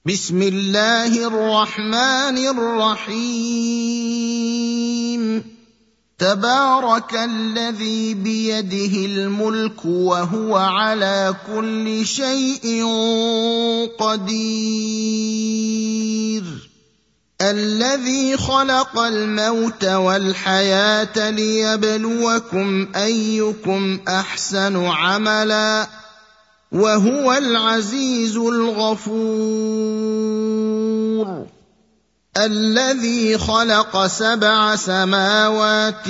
بسم الله الرحمن الرحيم. تبارك الذي بيده الملك وهو على كل شيء قدير. الذي خلق الموت والحياة ليبلوكم أيكم أحسن عملا وهو العزيز الغفور. الذي خلق 7 سماوات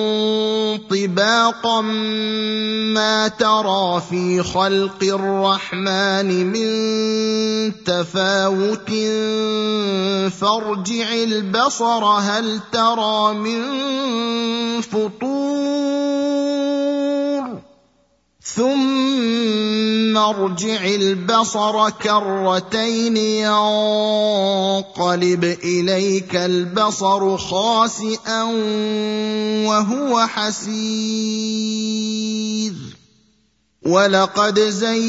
طباقا ما ترى في خلق الرحمن من تفاوت فارجع البصر هل ترى من فطور ثم ارجع البصر كرتين ينقلب إليك البصر خاسئا وهو حسير. ولقد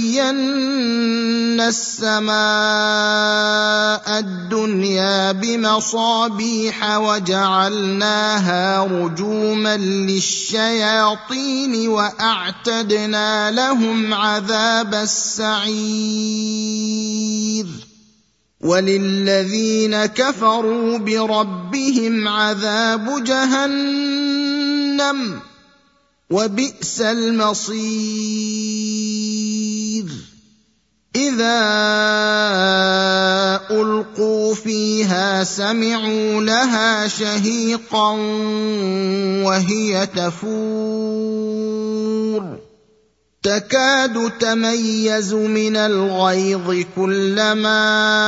زينا السماء الدنيا بمصابيح وجعلناها رجوما للشياطين وأعتدنا لهم عذاب السعير. وللذين كفروا بربهم عذاب جهنم وبئس المصير. إذا ألقوا فيها سمعوا لها شهيقا وهي تفور تكاد تميز من الغيظ كلما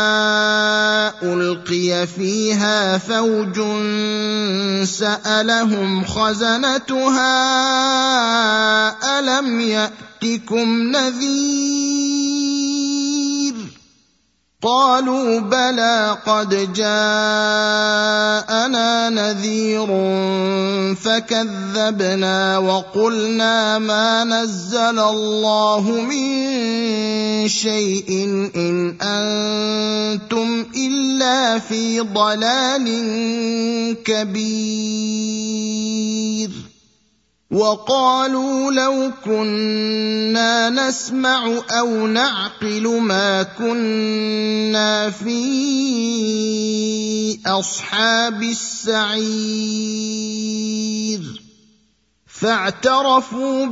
ألقي فيها فوج سألهم خزنتها ألم يأتكم نذير قالوا بلى قد جاءنا نذير فكذبنا وقلنا ما نزل الله من شيء إن أنتم إلا في ضلال كبير. وقالوا لو كنا نسمع أو نعقل ما كنا في أصحاب السعير. فاعترفوا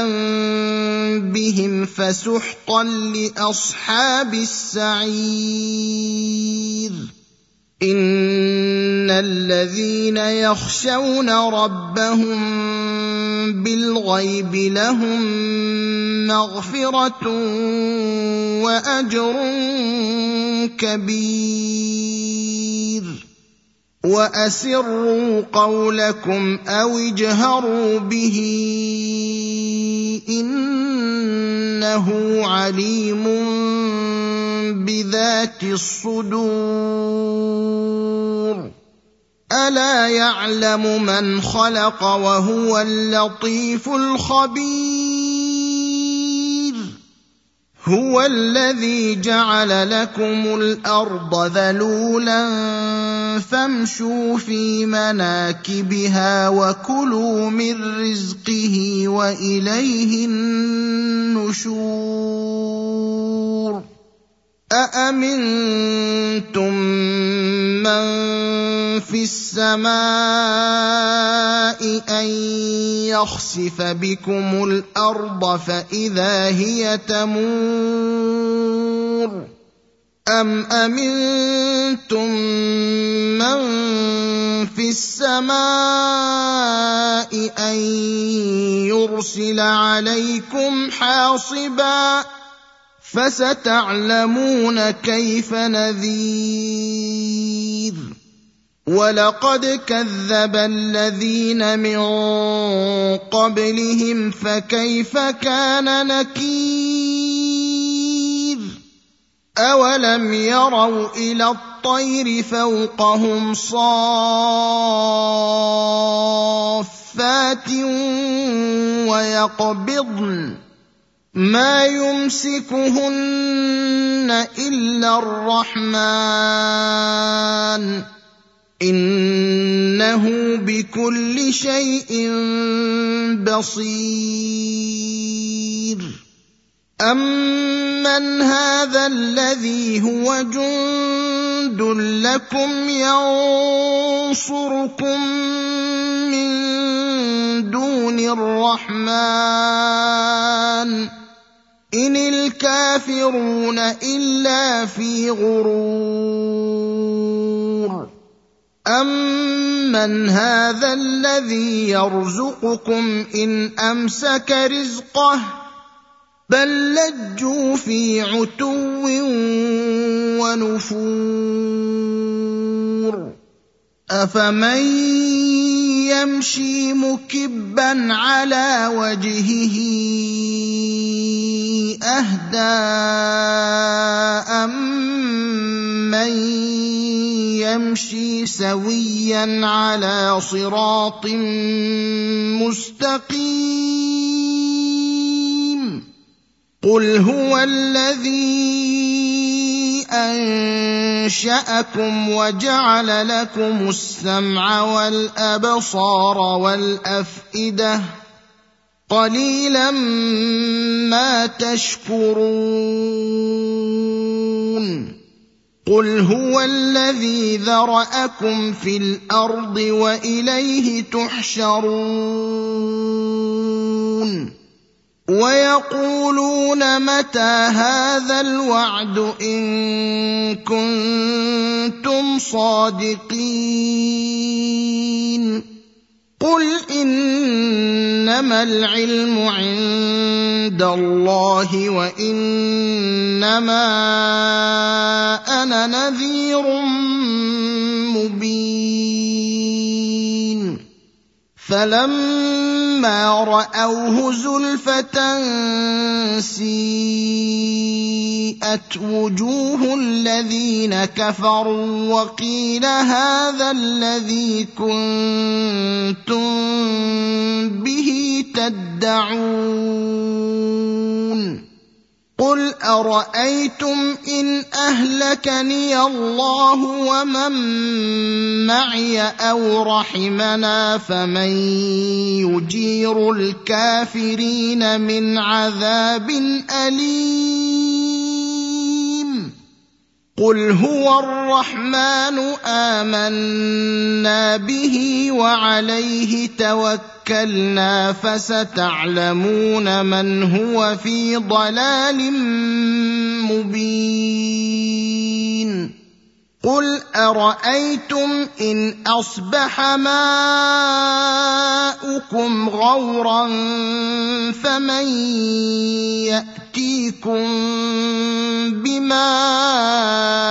بذنبهم فسحقا لأصحاب السعير. إن الذين يخشون ربهم بالغيب لهم مغفرة وأجر كبير. وأسروا قولكم أو اجهروا به إنه عليم بذات الصدور. ألا يعلم من خلق وهو اللطيف الخبير. هو الذي جعل لكم الأرض ذلولا فامشوا في مناكبها وكلوا من رزقه وإليه النشور. أأمنتم من في السماء أن يخسف بكم الأرض فإذا هي تمور أم أمنتم من في السماء أن يرسل عليكم حاصبا فستعلمون كيف نذير. ولقد كذب الذين من قبلهم فكيف كان نكير. أولم يروا إلى الطير فوقهم صافات ويقبضن ما يمسكهن إلا الرحمن إنه بكل شيء بصير أمن هذا الذي هو جند لكم ينصركم من دون الرحمن إن الكافرون إلا في غرور أمن هذا الذي يرزقكم إن أمسك رزقه بل لجوا في عتو ونفور أفمن يمشي مكبا على وجهه أهدى أمن يمشي سويا على صراط مستقيم قل هو الذي أنشأكم وجعل لكم السمع والأبصار والأفئدة قليلا ما تشكرون قل هو الذي ذرأكم في الأرض وإليه تحشرون ويقولون متى هذا الوعد إن كنتم صادقين قل إنما العلم عند الله وإنما أنا نذير مبين فلما رأوه زلفة سيئت وجوه الذين كفروا وقيل هذا الذي كنتم به تدعون قل أرأيتم إن أهلكني الله ومن معي أو رحمنا فمن يجير الكافرين من عذاب أليم قل هو الرحمن آمنا به وعليه توكلنا فستعلمون من هو في ضلال مبين قل أرأيتم إن أصبح ماؤكم غورا فمن يأتيكم بماء